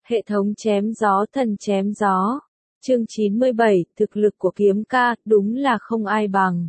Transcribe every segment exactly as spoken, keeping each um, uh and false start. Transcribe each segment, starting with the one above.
Hệ thống chém gió thần chém gió. Chương chín mươi bảy, thực lực của kiếm ca, đúng là không ai bằng.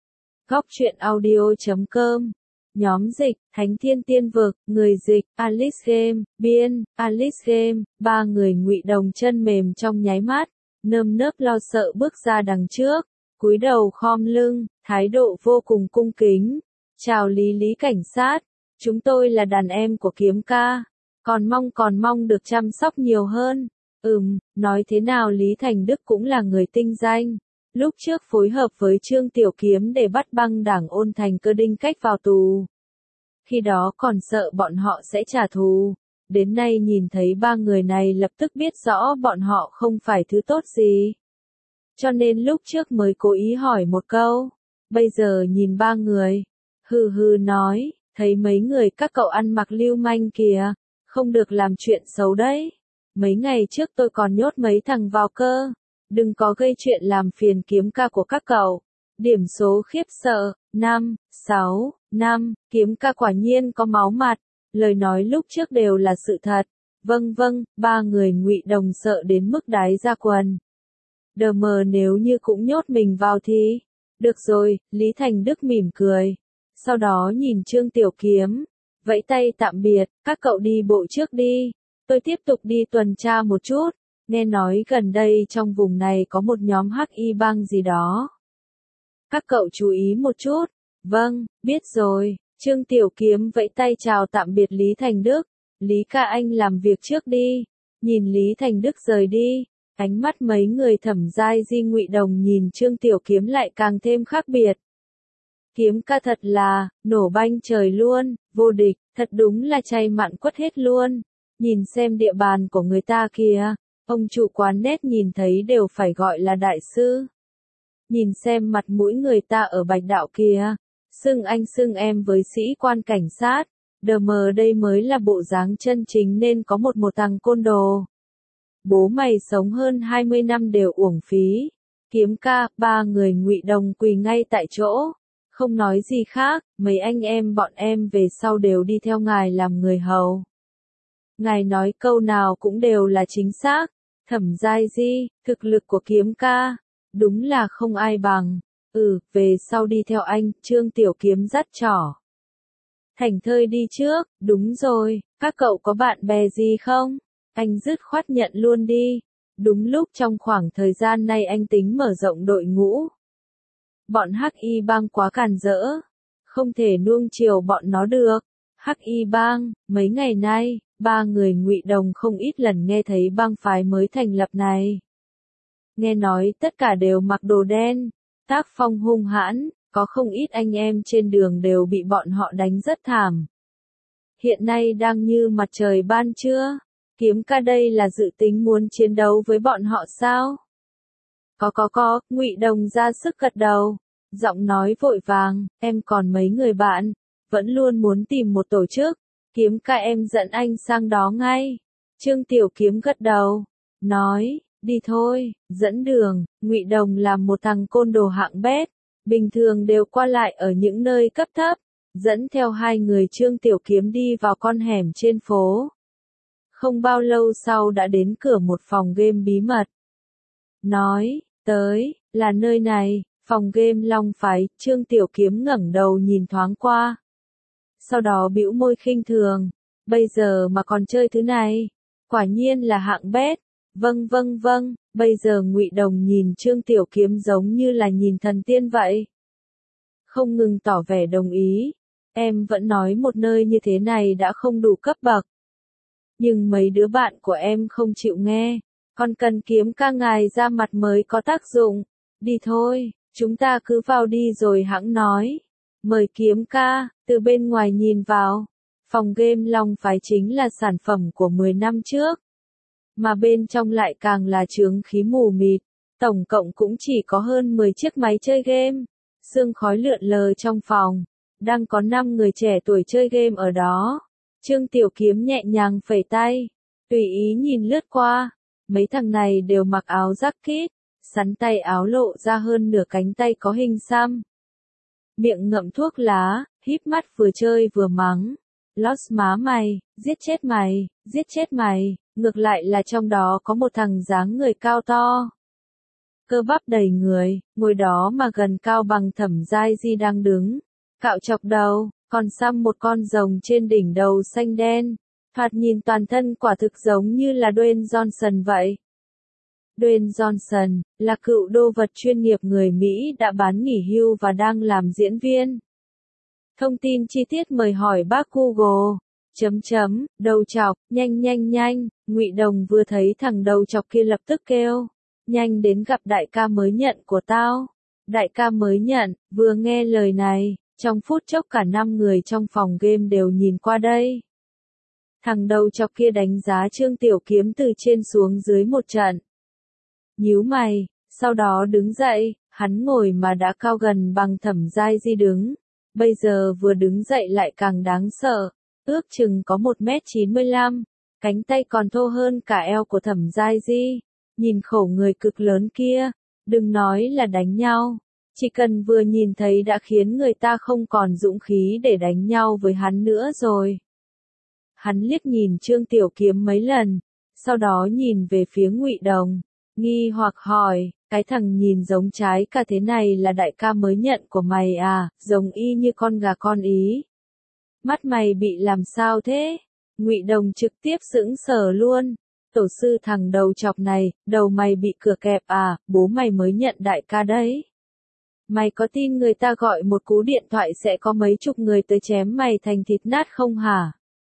Góc truyện audio chấm com. Nhóm dịch, Thánh Thiên Tiên Vực, người dịch, Alice Game, biên, Alice Game, ba người ngụy đồng chân mềm trong nháy mắt, nơm nớp lo sợ bước ra đằng trước, cúi đầu khom lưng, thái độ vô cùng cung kính. Chào Lý Lý cảnh sát, chúng tôi là đàn em của kiếm ca, còn mong còn mong được chăm sóc nhiều hơn. Ừm, nói thế nào Lý Thành Đức cũng là người tinh danh. Lúc trước phối hợp với Trương Tiểu Kiếm để bắt băng đảng Ôn Thành Cơ Đinh Cách vào tù. Khi đó còn sợ bọn họ sẽ trả thù. Đến nay nhìn thấy ba người này lập tức biết rõ bọn họ không phải thứ tốt gì. Cho nên lúc trước mới cố ý hỏi một câu. Bây giờ nhìn ba người. Hừ hừ nói, thấy mấy người các cậu ăn mặc lưu manh kìa. Không được làm chuyện xấu đấy. Mấy ngày trước tôi còn nhốt mấy thằng vào cơ. Đừng có gây chuyện làm phiền kiếm ca của các cậu. Điểm số khiếp sợ, năm, sáu, năm, kiếm ca quả nhiên có máu mặt. Lời nói lúc trước đều là sự thật. Vâng vâng, ba người ngụy đồng sợ đến mức đái ra quần. Đờ mờ nếu như cũng nhốt mình vào thì. Được rồi, Lý Thành Đức mỉm cười. Sau đó nhìn Trương Tiểu Kiếm. Vẫy tay tạm biệt, các cậu đi bộ trước đi. Tôi tiếp tục đi tuần tra một chút. Nghe nói gần đây trong vùng này có một nhóm hắc y bang gì đó. Các cậu chú ý một chút. Vâng, biết rồi. Trương Tiểu Kiếm vẫy tay chào tạm biệt Lý Thành Đức. Lý ca anh làm việc trước đi. Nhìn Lý Thành Đức rời đi. Ánh mắt mấy người Thẩm Giai Di ngụy đồng nhìn Trương Tiểu Kiếm lại càng thêm khác biệt. Kiếm ca thật là, nổ banh trời luôn, vô địch, thật đúng là chay mặn quất hết luôn. Nhìn xem địa bàn của người ta kìa. Ông chủ quán nét nhìn thấy đều phải gọi là đại sư. Nhìn xem mặt mũi người ta ở Bạch Đạo kìa. Xưng anh xưng em với sĩ quan cảnh sát. Đờ mờ đây mới là bộ dáng chân chính nên có một một thằng côn đồ. Bố mày sống hơn hai mươi năm đều uổng phí. Kiếm ca, ba người ngụy đồng quỳ ngay tại chỗ. Không nói gì khác, mấy anh em bọn em về sau đều đi theo ngài làm người hầu. Ngài nói câu nào cũng đều là chính xác. Thẩm Giai Di, thực lực của kiếm ca, đúng là không ai bằng. Ừ, về sau đi theo anh, Trương Tiểu Kiếm dắt trỏ. Thành Thơi đi trước, đúng rồi, các cậu có bạn bè gì không? Anh dứt khoát nhận luôn đi. Đúng lúc trong khoảng thời gian này anh tính mở rộng đội ngũ. Bọn hắc y bang quá càn rỡ, không thể nuông chiều bọn nó được. Hắc y bang, mấy ngày nay, ba người ngụy đồng không ít lần nghe thấy bang phái mới thành lập này. Nghe nói tất cả đều mặc đồ đen, tác phong hung hãn, có không ít anh em trên đường đều bị bọn họ đánh rất thảm. Hiện nay đang như mặt trời ban trưa, kiếm ca đây là dự tính muốn chiến đấu với bọn họ sao? Có có có, ngụy đồng ra sức gật đầu, giọng nói vội vàng, em còn mấy người bạn, vẫn luôn muốn tìm một tổ chức, kiếm ca em dẫn anh sang đó ngay. Trương Tiểu Kiếm gật đầu, nói, đi thôi, dẫn đường. Ngụy đồng là một thằng côn đồ hạng bét, bình thường đều qua lại ở những nơi cấp thấp, dẫn theo hai người Trương Tiểu Kiếm đi vào con hẻm trên phố. Không bao lâu sau đã đến cửa một phòng game bí mật. Nói, tới, là nơi này, phòng game Long Phái. Trương Tiểu Kiếm ngẩng đầu nhìn thoáng qua. Sau đó bĩu môi khinh thường, bây giờ mà còn chơi thứ này, quả nhiên là hạng bét. Vâng vâng vâng, bây giờ ngụy đồng nhìn Trương Tiểu Kiếm giống như là nhìn thần tiên vậy. Không ngừng tỏ vẻ đồng ý, em vẫn nói một nơi như thế này đã không đủ cấp bậc. Nhưng mấy đứa bạn của em không chịu nghe, còn cần kiếm ca ngài ra mặt mới có tác dụng. Đi thôi, chúng ta cứ vào đi rồi hẵng nói. Mời kiếm ca, từ bên ngoài nhìn vào. Phòng game Long Phái chính là sản phẩm của mười năm trước. Mà bên trong lại càng là chướng khí mù mịt. Tổng cộng cũng chỉ có hơn mười chiếc máy chơi game. Sương khói lượn lờ trong phòng. Đang có năm người trẻ tuổi chơi game ở đó. Trương Tiểu Kiếm nhẹ nhàng phẩy tay. Tùy ý nhìn lướt qua. Mấy thằng này đều mặc áo jacket. Sắn tay áo lộ ra hơn nửa cánh tay có hình xăm. Miệng ngậm thuốc lá, híp mắt vừa chơi vừa mắng. Lost má mày, giết chết mày, giết chết mày, Ngược lại là trong đó có một thằng dáng người cao to, cơ bắp đầy người, ngồi đó mà gần cao bằng Thẩm Giai Di đang đứng, cạo chọc đầu, còn xăm một con rồng trên đỉnh đầu xanh đen, thoạt nhìn toàn thân quả thực giống như là Dwayne Johnson vậy. Dwayne Johnson là cựu đô vật chuyên nghiệp người Mỹ đã bán nghỉ hưu và đang làm diễn viên. Thông tin chi tiết mời hỏi bác Google. Chấm chấm, đầu chọc, nhanh nhanh nhanh, Ngụy Đồng vừa thấy thằng đầu chọc kia lập tức kêu, nhanh đến gặp đại ca mới nhận của tao. Đại ca mới nhận, vừa nghe lời này, trong phút chốc cả năm người trong phòng game đều nhìn qua đây. Thằng đầu chọc kia đánh giá Trương Tiểu Kiếm từ trên xuống dưới một trận. Nhíu mày, sau đó đứng dậy, hắn ngồi mà đã cao gần bằng Thẩm Giai Di đứng. Bây giờ vừa đứng dậy lại càng đáng sợ, ước chừng có một mét chín mươi lăm, cánh tay còn thô hơn cả eo của Thẩm Giai Di. Nhìn khổ người cực lớn kia, đừng nói là đánh nhau, chỉ cần vừa nhìn thấy đã khiến người ta không còn dũng khí để đánh nhau với hắn nữa rồi. Hắn liếc nhìn Trương Tiểu Kiếm mấy lần, sau đó nhìn về phía Ngụy Đồng, nghi hoặc hỏi, cái thằng nhìn giống trái cả thế này là đại ca mới nhận của mày à, giống y như con gà con Ý. Mắt mày bị làm sao thế? Ngụy Đồng trực tiếp sững sờ luôn. Tổ sư thằng đầu chọc này, đầu mày bị cửa kẹp à, bố mày mới nhận đại ca đấy. Mày có tin người ta gọi một cú điện thoại sẽ có mấy chục người tới chém mày thành thịt nát không hả?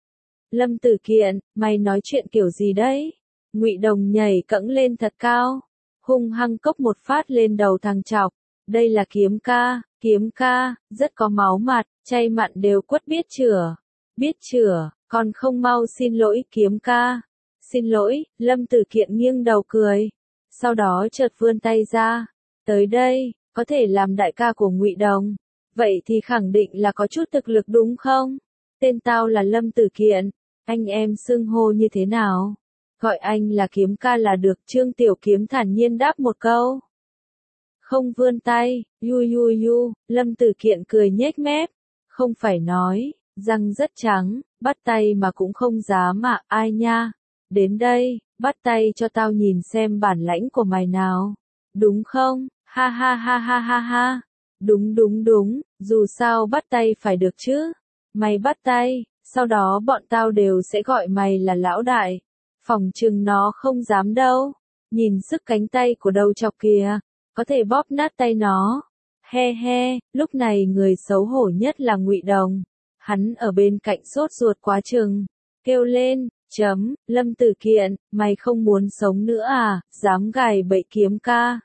Lâm Tử Kiện, mày nói chuyện kiểu gì đấy? Ngụy Đồng nhảy cẫng lên thật cao, hung hăng cốc một phát lên đầu thằng chọc. Đây là Kiếm ca, Kiếm ca, rất có máu mặt, chay mặn đều quất biết chửa. Biết chửa, còn không mau xin lỗi Kiếm ca. Xin lỗi, Lâm Tử Kiện nghiêng đầu cười. Sau đó chợt vươn tay ra. Tới đây, có thể làm đại ca của Ngụy Đồng. Vậy thì khẳng định là có chút thực lực đúng không? Tên tao là Lâm Tử Kiện. Anh em xưng hô như thế nào? Gọi anh là Kiếm ca là được. Trương Tiểu Kiếm thản nhiên đáp một câu. Không vươn tay, yu yu yu, Lâm Tử Kiện cười nhếch mép. Không phải nói, răng rất trắng, bắt tay mà cũng không dám mà, ai nha. Đến đây, bắt tay cho tao nhìn xem bản lãnh của mày nào. Đúng không? Ha ha ha ha ha ha. Đúng đúng đúng, dù sao bắt tay phải được chứ. Mày bắt tay, sau đó bọn tao đều sẽ gọi mày là lão đại. Phòng chừng nó không dám đâu. Nhìn sức cánh tay của đầu chọc kìa, có thể bóp nát tay nó. He he, lúc này người xấu hổ nhất là Ngụy Đồng. Hắn ở bên cạnh sốt ruột quá chừng, kêu lên. Chấm, Lâm Tử Kiện, mày không muốn sống nữa à, dám gài bẫy Kiếm ca.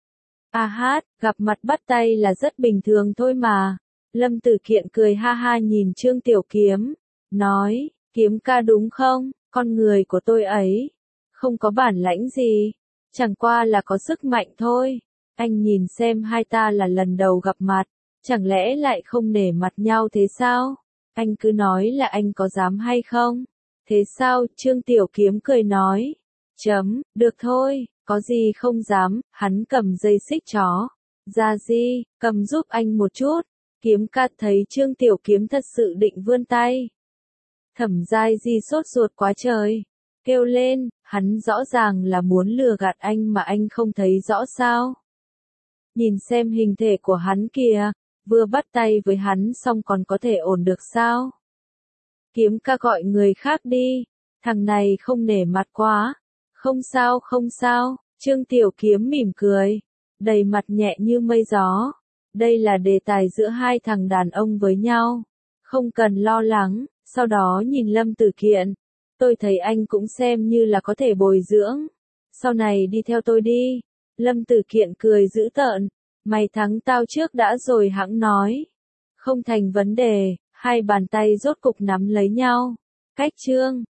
A hát, gặp mặt bắt tay là rất bình thường thôi mà. Lâm Tử Kiện cười ha ha nhìn Trương Tiểu Kiếm, nói, Kiếm ca đúng không, con người của tôi ấy, không có bản lãnh gì, chẳng qua là có sức mạnh thôi. Anh nhìn xem hai ta là lần đầu gặp mặt, chẳng lẽ lại không nể mặt nhau thế sao? Anh cứ nói là anh có dám hay không? Thế sao? Trương Tiểu Kiếm cười nói. Chấm, được thôi, có gì không dám, hắn cầm dây xích chó. Ra Di, cầm giúp anh một chút. Kiếm ca thấy Trương Tiểu Kiếm thật sự định vươn tay. Thẩm Giai Di sốt ruột quá trời. Kêu lên, hắn rõ ràng là muốn lừa gạt anh mà anh không thấy rõ sao. Nhìn xem hình thể của hắn kìa, vừa bắt tay với hắn xong còn có thể ổn được sao? Kiếm ca gọi người khác đi, thằng này không nể mặt quá. Không sao không sao, Trương Tiểu Kiếm mỉm cười, đầy mặt nhẹ như mây gió. Đây là đề tài giữa hai thằng đàn ông với nhau, không cần lo lắng. Sau đó nhìn Lâm Tử Kiện, tôi thấy anh cũng xem như là có thể bồi dưỡng. Sau này đi theo tôi đi. Lâm Tử Kiện cười dữ tợn, mày thắng tao trước đã rồi hẵng nói. Không thành vấn đề. Hai bàn tay rốt cục nắm lấy nhau. Cách chương